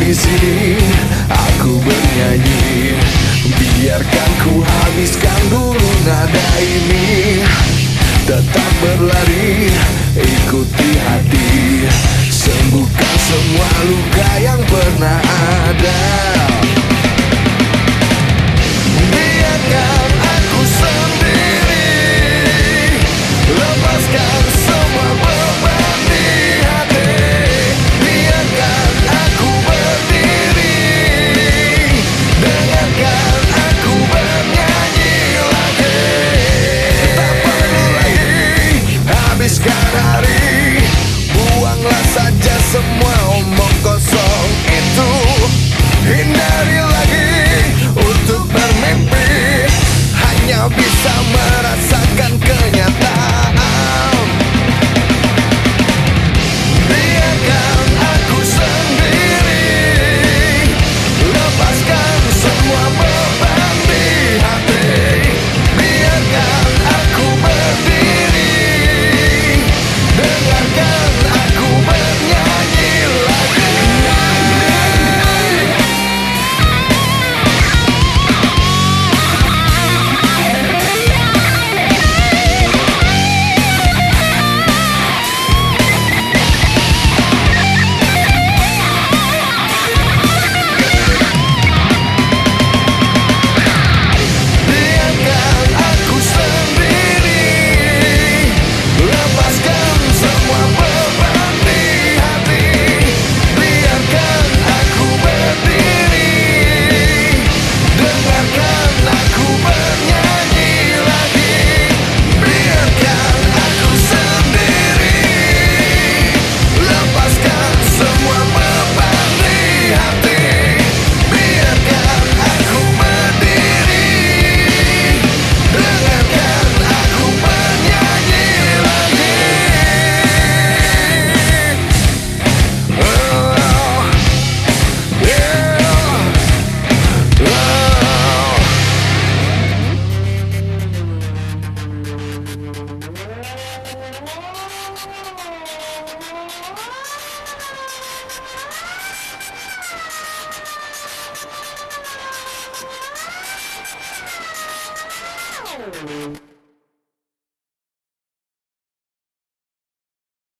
di sini aku bernyanyi. Biarkan ku habiskan dulu nada ini. Tetap berlari, ikuti hati, sembuhkan semua luka yang pernah ada. Biarkan aku sendiri, lepaskan semua beban di hati. Biarkan aku berdiri, dengarkan aku bernyanyi lagi. Tak perlu lagi habiskan hari, buanglah saja semua omong kosong itu. Hindari lagi untuk bermimpi, hanya bisa merasakan kenyataan. Biarkan aku sendiri, lepaskan semua beban di hati. Biarkan aku berdiri, dengarkan aku bernyanyi lagi. Biarkan aku sendiri, lepaskan semua beban di hati. Biarkan aku berdiri, dengarkan aku bernyanyi lagi. Biarkan aku sendiri, lepaskan semua beban di hati. Biarkan aku berdiri, dengarkan aku bernyanyi lagi. Oh, yeah, oh.